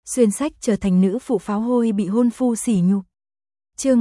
xuyên sách trở thành nữ phụ pháo hôi bị hôn phu sỉ nhục. Chương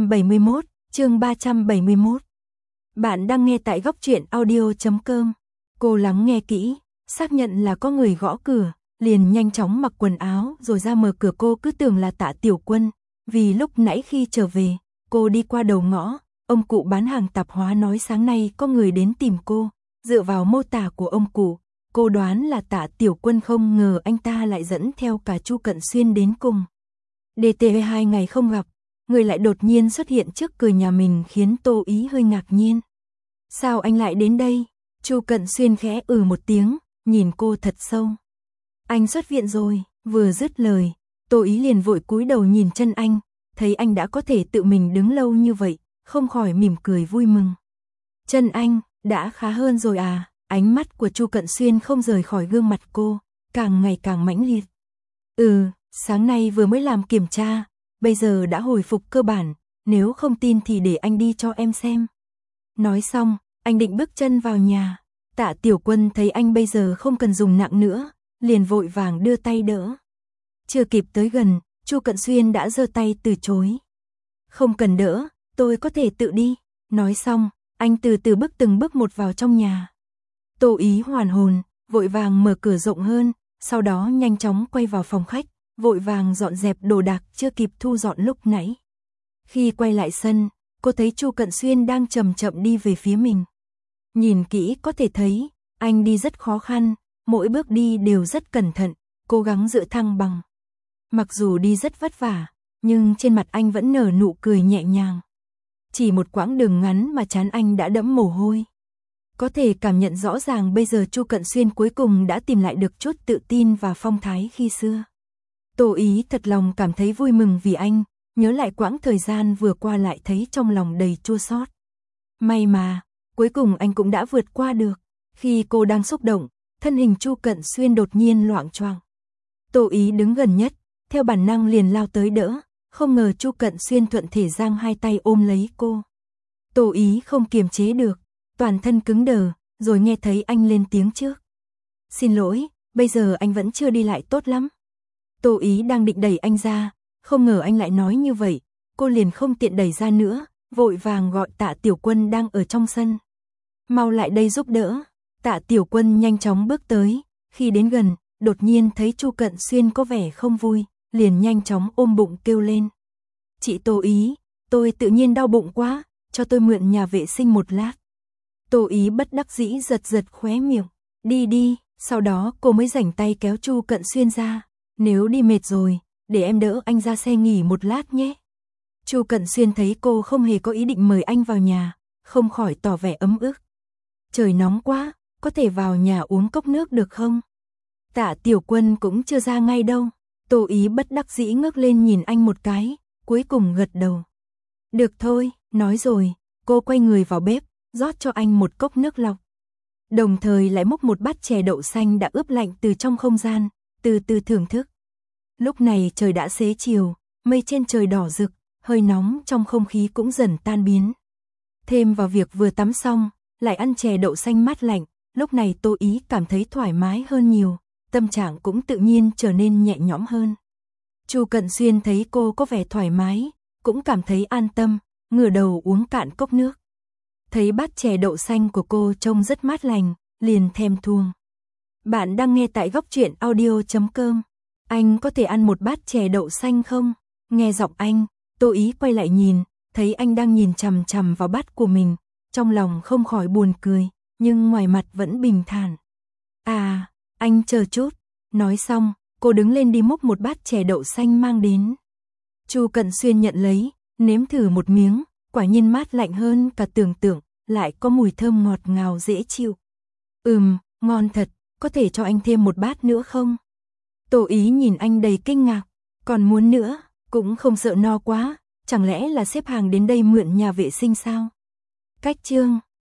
371. Bạn đang nghe tại góc truyện audio.com. Cô lắng nghe kỹ, xác nhận là có người gõ cửa, liền nhanh chóng mặc quần áo rồi ra mở cửa. Cô cứ tưởng là Tạ Tiểu Quân, vì lúc nãy khi trở về, cô đi qua đầu ngõ, ông cụ bán hàng tạp hóa nói sáng nay có người đến tìm cô. Dựa vào mô tả của ông cụ, cô đoán là Tạ Tiểu Quân, không ngờ anh ta lại dẫn theo cả Chu Cận Xuyên đến cùng. DT 2 ngày không gặp, người lại đột nhiên xuất hiện trước cửa nhà mình khiến Tô Ý hơi ngạc nhiên. Sao anh lại đến đây? Chu Cận Xuyên khẽ một tiếng, nhìn cô thật sâu. Anh xuất viện rồi. Vừa dứt lời, Tô Ý liền vội cúi đầu nhìn chân anh, thấy anh đã có thể tự mình đứng lâu như vậy, không khỏi mỉm cười vui mừng. Chân anh đã khá hơn rồi à? Ánh mắt của Chu Cận Xuyên không rời khỏi gương mặt cô, càng ngày càng mãnh liệt. Sáng nay vừa mới làm kiểm tra, bây giờ đã hồi phục cơ bản, nếu không tin thì để anh đi cho em xem. Nói xong, anh định bước chân vào nhà. Tạ Tiểu Quân thấy anh bây giờ không cần dùng nặng nữa, liền vội vàng đưa tay đỡ. Chưa kịp tới gần, Chu Cận Xuyên đã giơ tay từ chối. Không cần đỡ, tôi có thể tự đi. Nói xong, anh từ từ bước từng bước một vào trong nhà. Tô Ý hoàn hồn, vội vàng mở cửa rộng hơn, sau đó nhanh chóng quay vào phòng khách, vội vàng dọn dẹp đồ đạc chưa kịp thu dọn lúc nãy. Khi quay lại sân, cô thấy Chu Cận Xuyên đang chậm chậm đi về phía mình. Nhìn kỹ có thể thấy, anh đi rất khó khăn, mỗi bước đi đều rất cẩn thận, cố gắng giữ thăng bằng. Mặc dù đi rất vất vả, nhưng trên mặt anh vẫn nở nụ cười nhẹ nhàng. Chỉ một quãng đường ngắn mà trán anh đã đẫm mồ hôi. Có thể cảm nhận rõ ràng bây giờ Chu Cận Xuyên cuối cùng đã tìm lại được chút tự tin và phong thái khi xưa. Tô Ý thật lòng cảm thấy vui mừng vì anh, nhớ lại quãng thời gian vừa qua lại thấy trong lòng đầy chua xót. May mà, cuối cùng anh cũng đã vượt qua được. Khi cô đang xúc động, thân hình Chu Cận Xuyên đột nhiên loạng choạng. Tô Ý đứng gần nhất, theo bản năng liền lao tới đỡ, không ngờ Chu Cận Xuyên thuận thể giang hai tay ôm lấy cô. Tô Ý không kiềm chế được, toàn thân cứng đờ, rồi nghe thấy anh lên tiếng trước. Xin lỗi, bây giờ anh vẫn chưa đi lại tốt lắm. Tô Ý đang định đẩy anh ra, không ngờ anh lại nói như vậy, cô liền không tiện đẩy ra nữa, vội vàng gọi Tạ Tiểu Quân đang ở trong sân. Mau lại đây giúp đỡ. Tạ Tiểu Quân nhanh chóng bước tới, khi đến gần, đột nhiên thấy Chu Cận Xuyên có vẻ không vui, liền nhanh chóng ôm bụng kêu lên. Chị Tô Ý, tôi tự nhiên đau bụng quá, cho tôi mượn nhà vệ sinh một lát. Tô Ý bất đắc dĩ giật giật khóe miệng, đi, sau đó cô mới rảnh tay kéo Chu Cận Xuyên ra, nếu đi mệt rồi, để em đỡ anh ra xe nghỉ một lát nhé. Chu Cận Xuyên thấy cô không hề có ý định mời anh vào nhà, không khỏi tỏ vẻ ấm ức. Trời nóng quá, có thể vào nhà uống cốc nước được không? Tạ Tiểu Quân cũng chưa ra ngay đâu. Tô Ý bất đắc dĩ ngước lên nhìn anh một cái, cuối cùng gật đầu. Được thôi, nói rồi, cô quay người vào bếp, rót cho anh một cốc nước lọc. Đồng thời lại múc một bát chè đậu xanh đã ướp lạnh từ trong không gian, từ từ thưởng thức. Lúc này trời đã xế chiều, mây trên trời đỏ rực, hơi nóng trong không khí cũng dần tan biến. Thêm vào việc vừa tắm xong, lại ăn chè đậu xanh mát lạnh, lúc này Tô Ý cảm thấy thoải mái hơn nhiều, tâm trạng cũng tự nhiên trở nên nhẹ nhõm hơn. Chu Cận Xuyên thấy cô có vẻ thoải mái, cũng cảm thấy an tâm, ngửa đầu uống cạn cốc nước. Thấy bát chè đậu xanh của cô trông rất mát lành, liền thèm thuồng. Bạn đang nghe tại góc truyện audio.com. Anh có thể ăn một bát chè đậu xanh không? Nghe giọng anh, Tô Ý quay lại nhìn, thấy anh đang nhìn chằm chằm vào bát của mình, trong lòng không khỏi buồn cười, nhưng ngoài mặt vẫn bình thản. À, anh chờ chút. Nói xong, cô đứng lên đi múc một bát chè đậu xanh mang đến. Chu Cận Xuyên nhận lấy, nếm thử một miếng, quả nhiên mát lạnh hơn cả tưởng tượng, lại có mùi thơm ngọt ngào dễ chịu. Ngon thật, có thể cho anh thêm một bát nữa không? Tô Ý nhìn anh đầy kinh ngạc, còn muốn nữa, cũng không sợ no quá, chẳng lẽ là xếp hàng đến đây mượn nhà vệ sinh sao? Cách chương